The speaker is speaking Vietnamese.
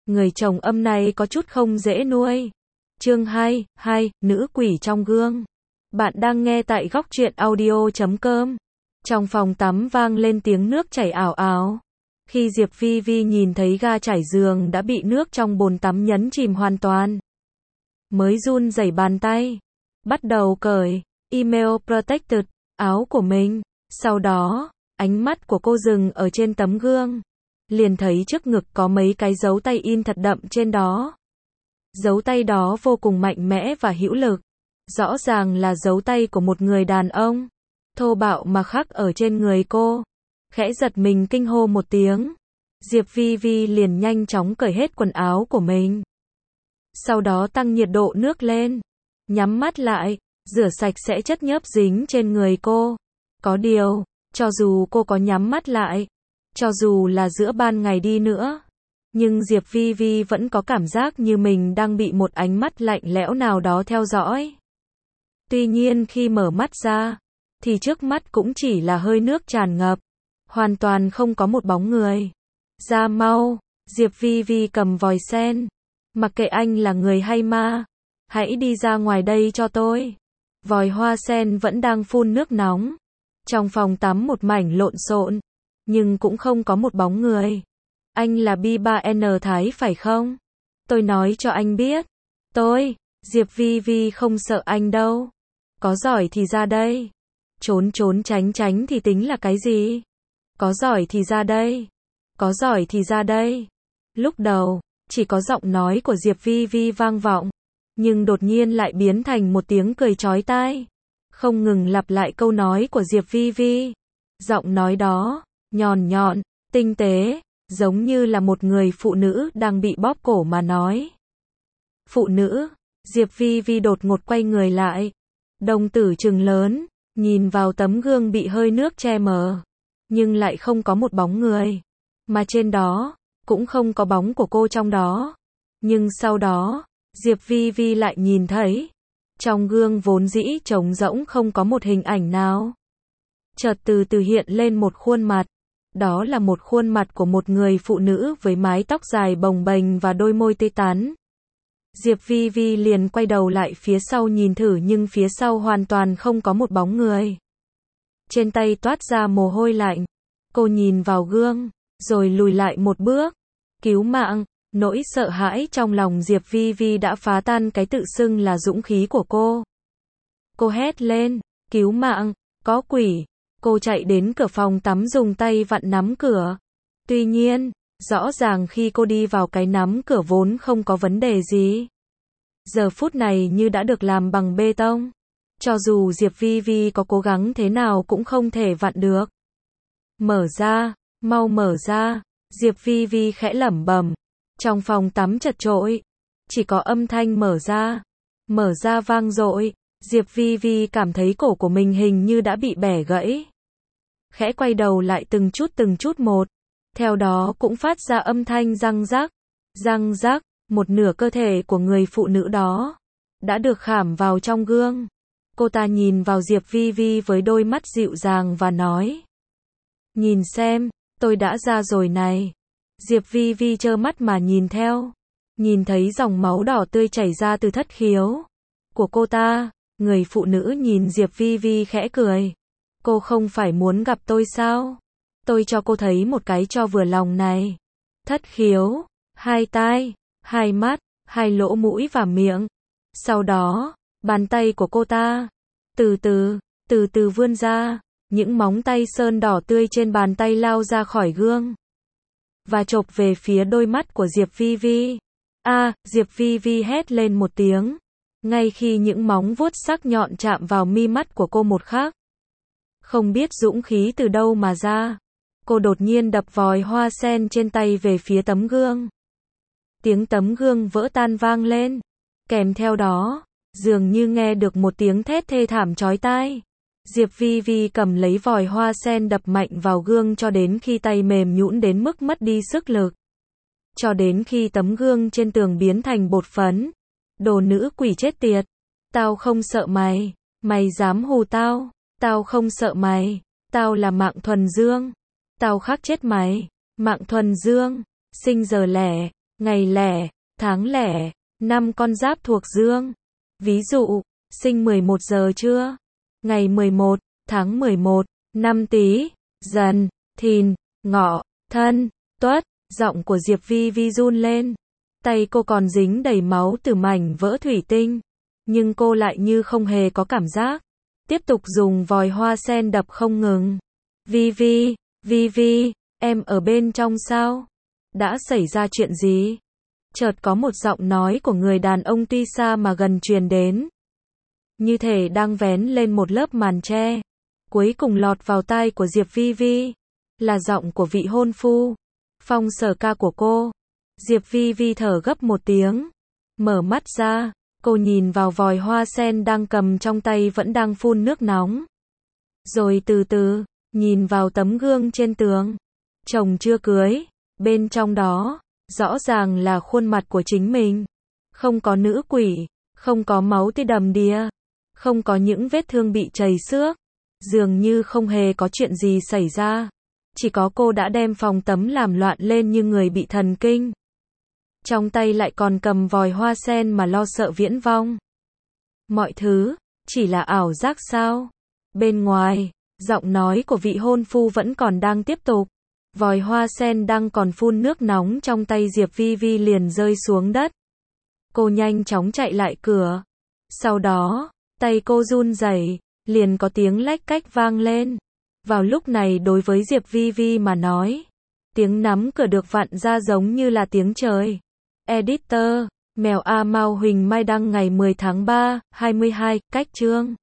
Người chồng âm này có chút không dễ nuôi. Chương 2, nữ quỷ trong gương. Bạn đang nghe tại góc truyện audio.com. Trong phòng tắm vang lên tiếng nước chảy ào ào. Khi Diệp Vi Vi nhìn thấy ga trải giường đã bị nước trong bồn tắm nhấn chìm hoàn toàn, mới run rẩy bàn tay, bắt đầu cởi email protected, áo của mình. Sau đó, ánh mắt của cô dừng ở trên tấm gương, liền thấy trước ngực có mấy cái dấu tay in thật đậm trên đó. Dấu tay đó vô cùng mạnh mẽ và hữu lực, rõ ràng là dấu tay của một người đàn ông, thô bạo mà khắc ở trên người cô. Khẽ giật mình kinh hô một tiếng, Diệp Vi Vi liền nhanh chóng cởi hết quần áo của mình. Sau đó tăng nhiệt độ nước lên, nhắm mắt lại, rửa sạch sẽ chất nhớp dính trên người cô. Có điều, cho dù cô có nhắm mắt lại, cho dù là giữa ban ngày đi nữa, nhưng Diệp Vi Vi vẫn có cảm giác như mình đang bị một ánh mắt lạnh lẽo nào đó theo dõi. Tuy nhiên khi mở mắt ra, thì trước mắt cũng chỉ là hơi nước tràn ngập, hoàn toàn không có một bóng người. Ra mau, Diệp Vi Vi cầm vòi sen. Mặc kệ anh là người hay ma, hãy đi ra ngoài đây cho tôi. Vòi hoa sen vẫn đang phun nước nóng. Trong phòng tắm một mảnh lộn xộn, nhưng cũng không có một bóng người. Anh là B3N Thái phải không? Tôi nói cho anh biết. Diệp Vi Vi không sợ anh đâu. Có giỏi thì ra đây. Trốn trốn tránh tránh thì tính là cái gì? Có giỏi thì ra đây. Có giỏi thì ra đây. Lúc đầu, chỉ có giọng nói của Diệp Vi Vi vang vọng, nhưng đột nhiên lại biến thành một tiếng cười chói tai, không ngừng lặp lại câu nói của Diệp Vi Vi. Giọng nói đó, nhọn nhọn, tinh tế, giống như là một người phụ nữ đang bị bóp cổ mà nói. Phụ nữ, Diệp Vi Vi đột ngột quay người lại, đồng tử trừng lớn, nhìn vào tấm gương bị hơi nước che mờ, nhưng lại không có một bóng người, mà trên đó cũng không có bóng của cô trong đó. Nhưng sau đó, Diệp Vi Vi lại nhìn thấy, trong gương vốn dĩ trống rỗng không có một hình ảnh nào. Chợt từ từ hiện lên một khuôn mặt. Đó là một khuôn mặt của một người phụ nữ với mái tóc dài bồng bềnh và đôi môi tươi tắn. Diệp Vi Vi liền quay đầu lại phía sau nhìn thử nhưng phía sau hoàn toàn không có một bóng người. Trên tay toát ra mồ hôi lạnh. Cô nhìn vào gương, rồi lùi lại một bước. Cứu mạng, nỗi sợ hãi trong lòng Diệp Vi Vi đã phá tan cái tự xưng là dũng khí của cô. Cô hét lên, cứu mạng, có quỷ. Cô chạy đến cửa phòng tắm dùng tay vặn nắm cửa. Tuy nhiên, rõ ràng khi cô đi vào cái nắm cửa vốn không có vấn đề gì. Giờ phút này như đã được làm bằng bê tông. Cho dù Diệp Vi Vi có cố gắng thế nào cũng không thể vặn được. Mở ra, mau mở ra, Diệp Vi Vi khẽ lẩm bẩm. Trong phòng tắm chật chội, chỉ có âm thanh mở ra vang dội. Diệp Vi Vi cảm thấy cổ của mình hình như đã bị bẻ gãy. Khẽ quay đầu lại từng chút một. Theo đó cũng phát ra âm thanh răng rắc, một nửa cơ thể của người phụ nữ đó đã được khảm vào trong gương. Cô ta nhìn vào Diệp Vi Vi với đôi mắt dịu dàng và nói: "Nhìn xem, tôi đã ra rồi này." Diệp Vi Vi trơ mắt mà nhìn theo, nhìn thấy dòng máu đỏ tươi chảy ra từ thất khiếu của cô ta. Người phụ nữ nhìn Diệp Vi Vi khẽ cười. Cô không phải muốn gặp tôi sao? Tôi cho cô thấy một cái cho vừa lòng này. Thất khiếu, hai tai, hai mắt, hai lỗ mũi và miệng. Sau đó, bàn tay của cô ta từ từ vươn ra, những móng tay sơn đỏ tươi trên bàn tay lao ra khỏi gương và chộp về phía đôi mắt của Diệp Vi Vi. Diệp Vi Vi hét lên một tiếng. Ngay khi những móng vuốt sắc nhọn chạm vào mi mắt của cô một khắc, không biết dũng khí từ đâu mà ra, cô đột nhiên đập vòi hoa sen trên tay về phía tấm gương. Tiếng tấm gương vỡ tan vang lên, kèm theo đó, dường như nghe được một tiếng thét thê thảm chói tai. Diệp Vi Vi cầm lấy vòi hoa sen đập mạnh vào gương cho đến khi tay mềm nhũn đến mức mất đi sức lực. Cho đến khi tấm gương trên tường biến thành bột phấn. Đồ nữ quỷ chết tiệt. Tao không sợ mày. Mày dám hù tao. Tao không sợ mày. Tao là Mạng Thuần Dương. Tao khắc chết mày. Mạng Thuần Dương. Sinh giờ lẻ. ngày lẻ, tháng lẻ, năm con giáp thuộc dương. Ví dụ, sinh 11 giờ trưa, ngày 11, tháng 11, năm Tý, Dần, Thìn, Ngọ, Thân, Tuất. Giọng của Diệp Vi Vi run lên. Tay cô còn dính đầy máu từ mảnh vỡ thủy tinh. Nhưng cô lại như không hề có cảm giác. Tiếp tục dùng vòi hoa sen đập không ngừng. Vi Vi, Vi Vi, em ở bên trong sao? Đã xảy ra chuyện gì? Chợt có một giọng nói của người đàn ông tuy xa mà gần truyền đến. Như thể đang vén lên một lớp màn che. Cuối cùng lọt vào tai của Diệp Vi Vi. Là giọng của vị hôn phu. Phong Sở Ca của cô. Diệp Vi Vi thở gấp một tiếng. Mở mắt ra, cô nhìn vào vòi hoa sen đang cầm trong tay vẫn đang phun nước nóng. Rồi từ từ, nhìn vào tấm gương trên tường. Chồng chưa cưới, bên trong đó, rõ ràng là khuôn mặt của chính mình. Không có nữ quỷ, không có máu tươi đầm đìa, không có những vết thương bị trầy xước. Dường như không hề có chuyện gì xảy ra. Chỉ có cô đã đem phòng tắm làm loạn lên như người bị thần kinh. Trong tay lại còn cầm vòi hoa sen mà lo sợ viễn vong. Mọi thứ, chỉ là ảo giác sao? Bên ngoài, giọng nói của vị hôn phu vẫn còn đang tiếp tục. Vòi hoa sen đang còn phun nước nóng trong tay Diệp Vi Vi liền rơi xuống đất. Cô nhanh chóng chạy lại cửa. Sau đó, tay cô run rẩy, liền có tiếng lách cách vang lên. Vào lúc này đối với Diệp Vi Vi mà nói, tiếng nắm cửa được vặn ra giống như là tiếng trời. Editor, Mèo A Mao Huỳnh Mai đăng ngày 10 tháng 3, 22, cách chương.